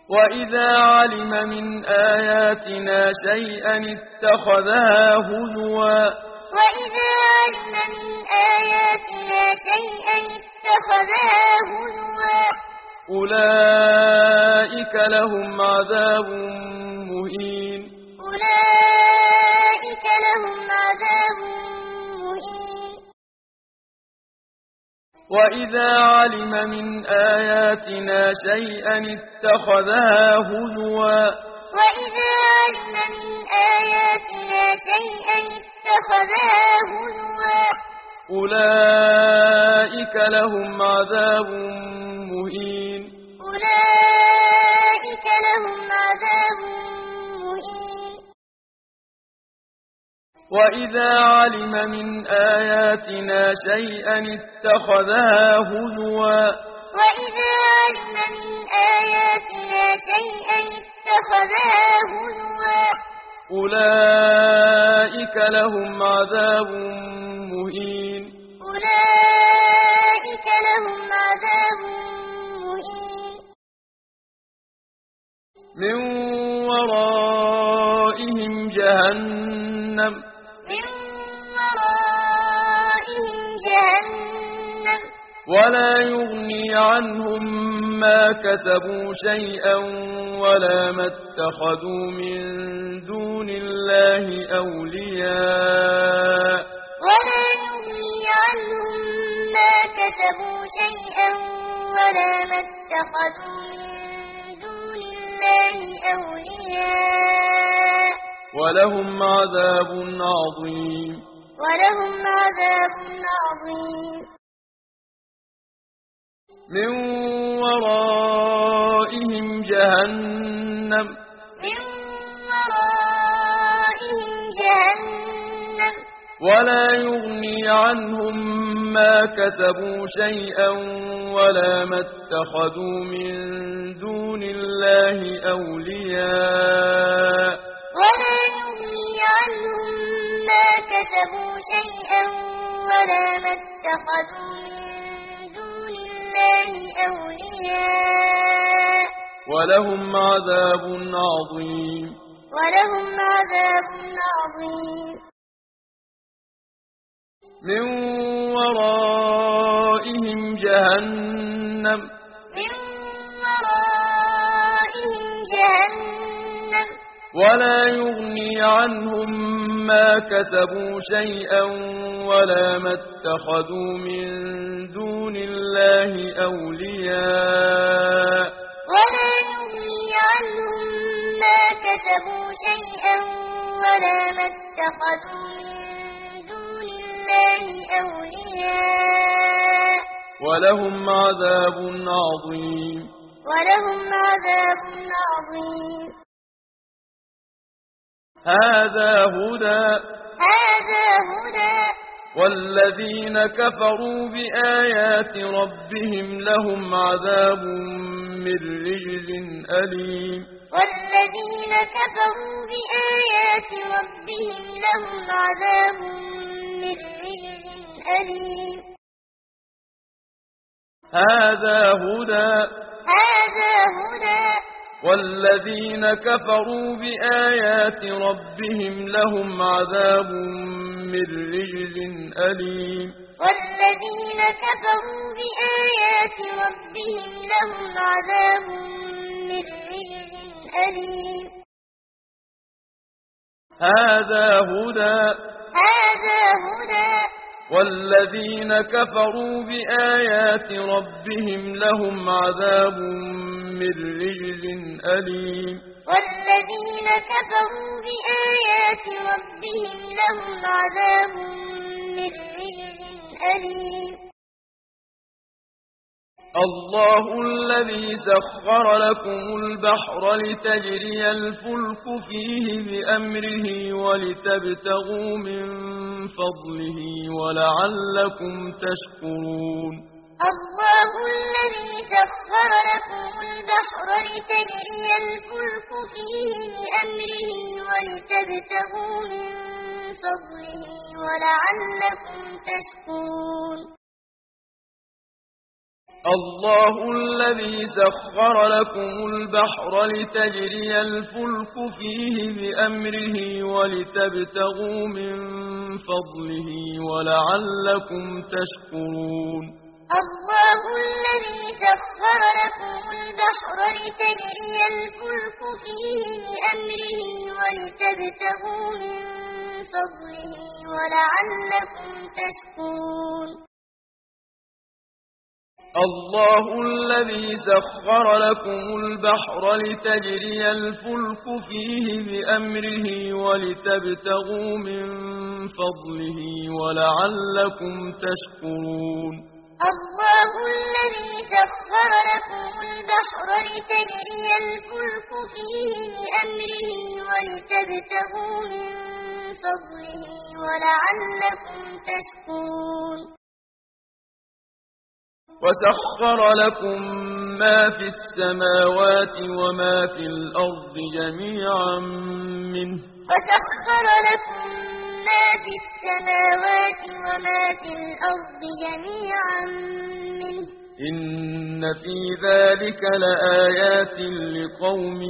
وإذا علم من آياتنا شيئا اتخذها هزوا وإذا علم من آياتنا شيئا اتخذها هزوا أولئك لهم عذاب مهين أولئك لهم عذاب مهين وإذا علم من آياتنا شيئا اتخذها هزوا وإذا علم من آياتنا شيئا اتخذها هزوا أولئك لهم عذاب مهين أولئك لهم عذاب مهين وإذا علم من آياتنا شيئا اتخذها هزوا وإذا علم من آياتنا شيئا اتخذها هزوا أولئك لهم عذاب مهين أولئك لهم عذاب مهين من ورائهم جهنم من ورائهم جهنم ولا يغني عنهم ما كسبوا شيئا ولا ما اتخذوا من دون الله أولياء ولا يغني عنهم ما كسبوا شيئا ولا ما اتخذوا من دون الله أولياء ولهم عذاب عظيم ولهم عذاب عظيم من ورائهم جهنم من ورائهم جهنم ولا يغني عنهم ما كسبوا شيئا ولا ما اتخذوا من دون الله أولياء ولا يغني عنهم ما كسبوا شيئا ولا ما اتخذوا من دون الله أولياء ولهم عذاب عظيم ولهم عذاب عظيم من ورائهم جهنم من ورائهم جهنم ولا يغني عنهم ما كسبوا شيئا ولا ما اتخذوا من دون الله أولياء ولا يغني عنهم ما كسبوا شيئا ولا ما اتخذوا من دون الله أولياء ولهم عذاب عظيم ولهم عذاب عظيم هذا هدى والذين كفروا بآيات ربهم لهم عذاب من رجز أليم والذين كفروا بآيات ربهم لهم عذاب من رجز أليم هذا هدى والذين كفروا بآيات ربهم لهم عذاب من رجز أليم والذين كفروا بآيات ربهم لهم عذاب من رجز أليم هذا هدى والذين كفروا بآيات ربهم لهم عذاب من رجز أليم والذين كفروا بآيات ربهم لهم عذاب من رجز أليم الله الذي سخر لكم البحر لتجري الفلك فيه بأمره ولتبتغوا من فضله ولعلكم تشكرون الله الذي سخر لكم البحر لتجري الفلك فيه بأمره ولتبتغوا من فضله ولعلكم تشكرون الله الذي سخر لكم البحر لتجري الفلك فيه بأمره ولتبتغوا من فضله ولعلكم تشكرون الله الذي سخر لكم البحر لتجري الفلك فيه بأمره ولتبتغوا من فضله ولعلكم تشكرون الله الذي سخر لكم البحر لتجري الفلك فيه بأمره ولتبتغوا من فضله ولعلكم تشكرون الله الذي سخر لكم البحر لتجري الفلك فيه بأمره ولتبتغوا من فضله ولعلكم تشكرون وسخر لكم ما في السماوات وما في الأرض جميعا منه وسخر لكم ما في السماوات وما في الأرض جميعا منه إن في ذلك لآيات لقوم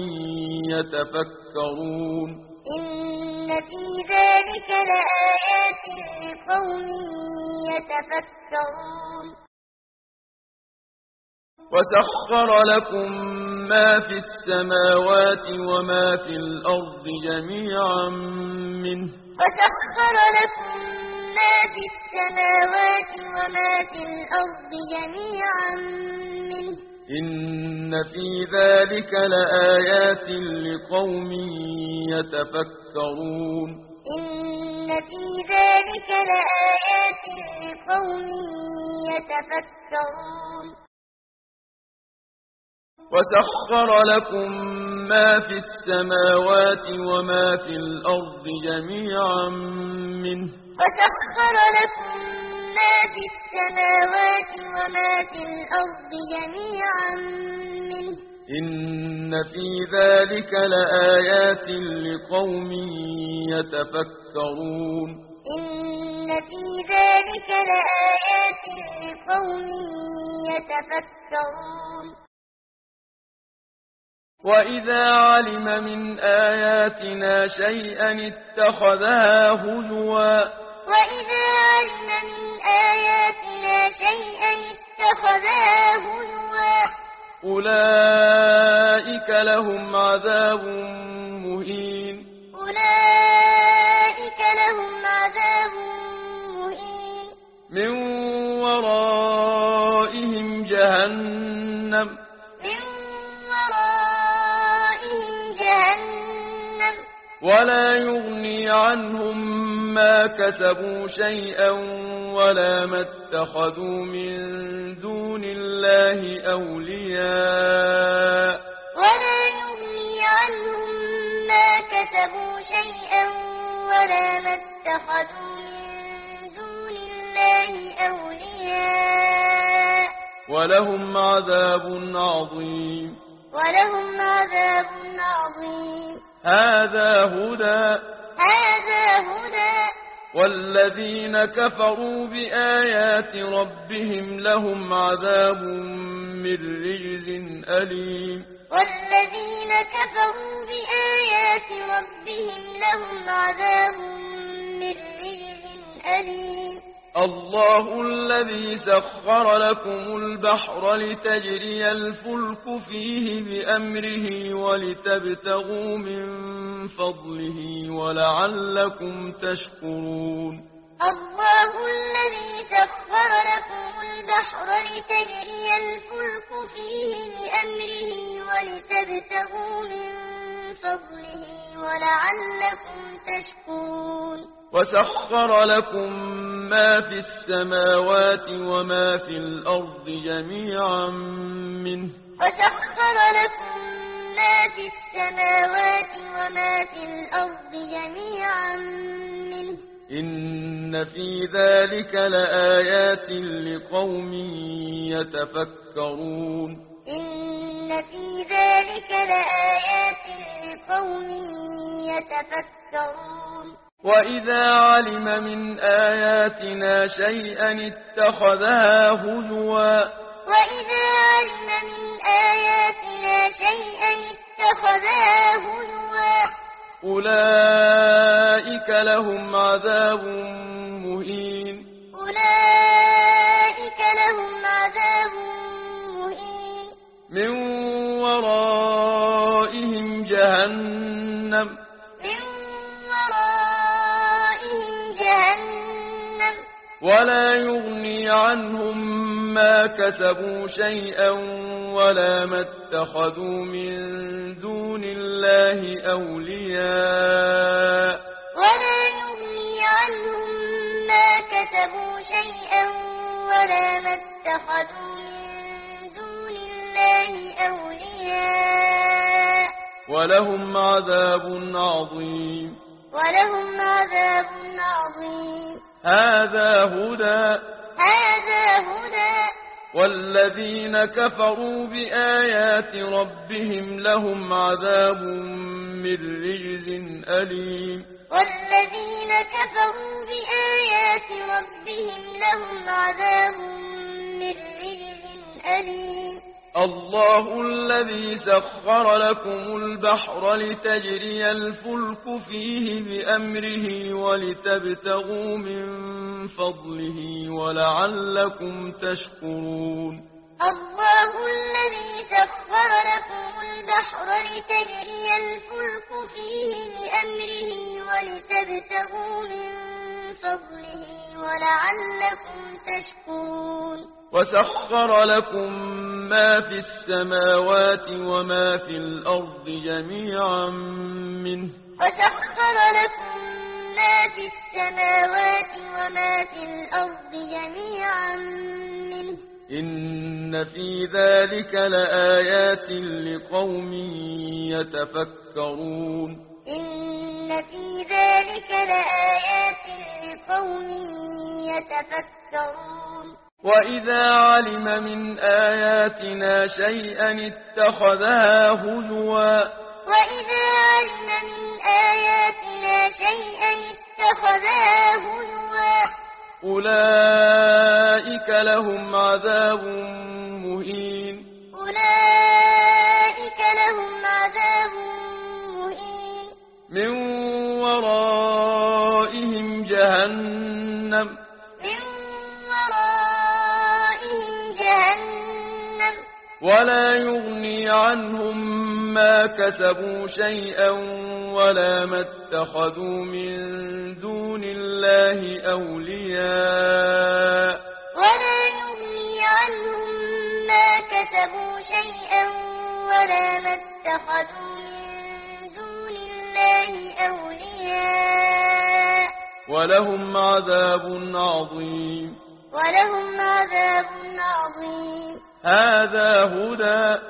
يتفكرون إن في ذلك لآيات لقوم يتفكرون وسخر لكم ما في السماوات وما في الأرض جميعا منه وسخر لكم ما في السماوات وما في الأرض جميعا منه إن في ذلك لآيات لقوم يتفكرون إن في ذلك لآيات لقوم يتفكرون وسخر لكم ما في السماوات وما في الأرض جميعا منه وسخر لكم ما في السماوات وما في الأرض جميعا منه إن في ذلك لآيات لقوم يتفكرون إن في ذلك لآيات لقوم يتفكرون وإذا علم من آياتنا شيئا اتخذها هزوا وإذا علم من آياتنا شيئا اتخذها هزوا أولئك لهم عذاب مهين أولئك لهم عذاب مهين من ورائهم جهنم ولا يغني عنهم ما كسبوا شيئا ولا ما اتخذوا من دون الله أولياء ولا يغني عنهم ما كسبوا شيئا ولا ما اتخذوا من دون الله أولياء ولهم عذاب عظيم ولهم عذاب عظيم هذا هدى والذين كفروا بآيات ربهم لهم عذاب من رجز أليم والذين كفروا بآيات ربهم لهم عذاب من رجز أليم الله الذي سخر لكم البحر لتجري الفلك فيه بأمره ولتبتغوا من فضله ولعلكم تشكرون الله الذي سخر لكم البحر لتجري الفلك فيه بأمره ولتبتغوا من فضله ولعلكم تشكرون وسخر لكم ما في السماوات وما في الأرض جميعا منه وسخر لكم ما في السماوات وما في الأرض جميعا منه إن في ذلك لآيات لقوم يتفكرون إن في ذلك لآيات لقوم يتفكرون وإذا علم من آياتنا شيئا اتخذها هزوا وإذا علم من آياتنا شيئا اتخذها هزوا أولئك لهم عذاب مهين أولئك لهم عذاب مهين من ورائهم جهنم من ورائهم جهنم ولا يغني عنهم ما كسبوا شيئا ولا ما اتخذوا من دون الله أولياء ولا يغني عنهم ما كسبوا شيئا ولا ما اتخذوا من دون الله أولياء ولهم عذاب عظيم ولهم عذاب عظيم هذا هدى والذين كفروا بآيات ربهم لهم عذاب من رجز أليم والذين كفروا بآيات ربهم لهم عذاب من رجز أليم الله الذي سخر لكم البحر لتجري الفلك فيه بأمره ولتبتغوا من فضله ولعلكم تشكرون الله الذي سخر لكم البحر لتجري الفلك فيه بأمره ولتبتغوا من فضله ولعلكم تشكرون وسخر لكم ما في السماوات وما في الأرض جميعا منه وسخر لكم ما في السماوات وما في الأرض جميعا منه إن في ذلك لآيات لقوم يتفكرون إن في ذلك لآيات لقوم يتفكرون وإذا علم من آياتنا شيئا اتخذها هزوا وإذا علم من آياتنا شيئا اتخذها هزوا أولئك لهم عذاب مهين أولئك لهم عذاب مهين من ورائهم جهنم من ورائهم جهنم ولا يغني عنهم ما كسبوا شيئا ولا ما اتخذوا من دون الله أولياء ولا يغني عنهم ما كسبوا شيئا ولا ما اتخذوا من دون الله أولياء ولهم عذاب عظيم ولهم عذاب عظيم هذا هدى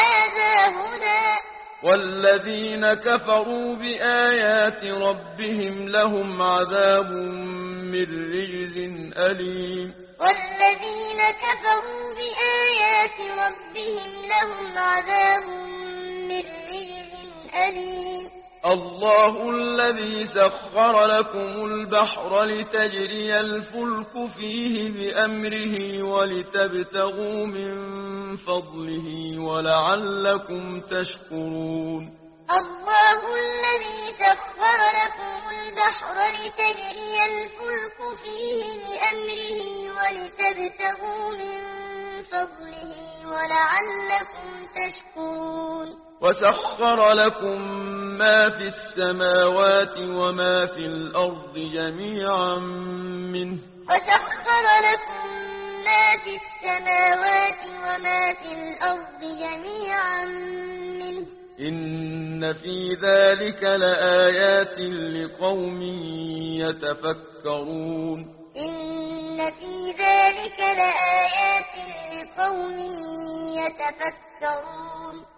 والذين كفروا بآيات ربهم لهم عذاب من رجز أليم والذين كفروا بآيات ربهم لهم عذاب من رجز أليم الله الذي سخر لكم البحر لتجري الفلك فيه بأمره ولتبتغوا من فضله ولعلكم تشكرون الله الذي سخر لكم البحر لتجري الفلك فيه بأمره ولتبتغوا من فضله ولعلكم تشكرون وسخر لكم ما في السماوات وما في الأرض جميعا منه وسخر لكم ما في السماوات وما في الأرض جميعا منه إن في ذلك لآيات لقوم يتفكرون إن في ذلك لآيات لقوم يتفكرون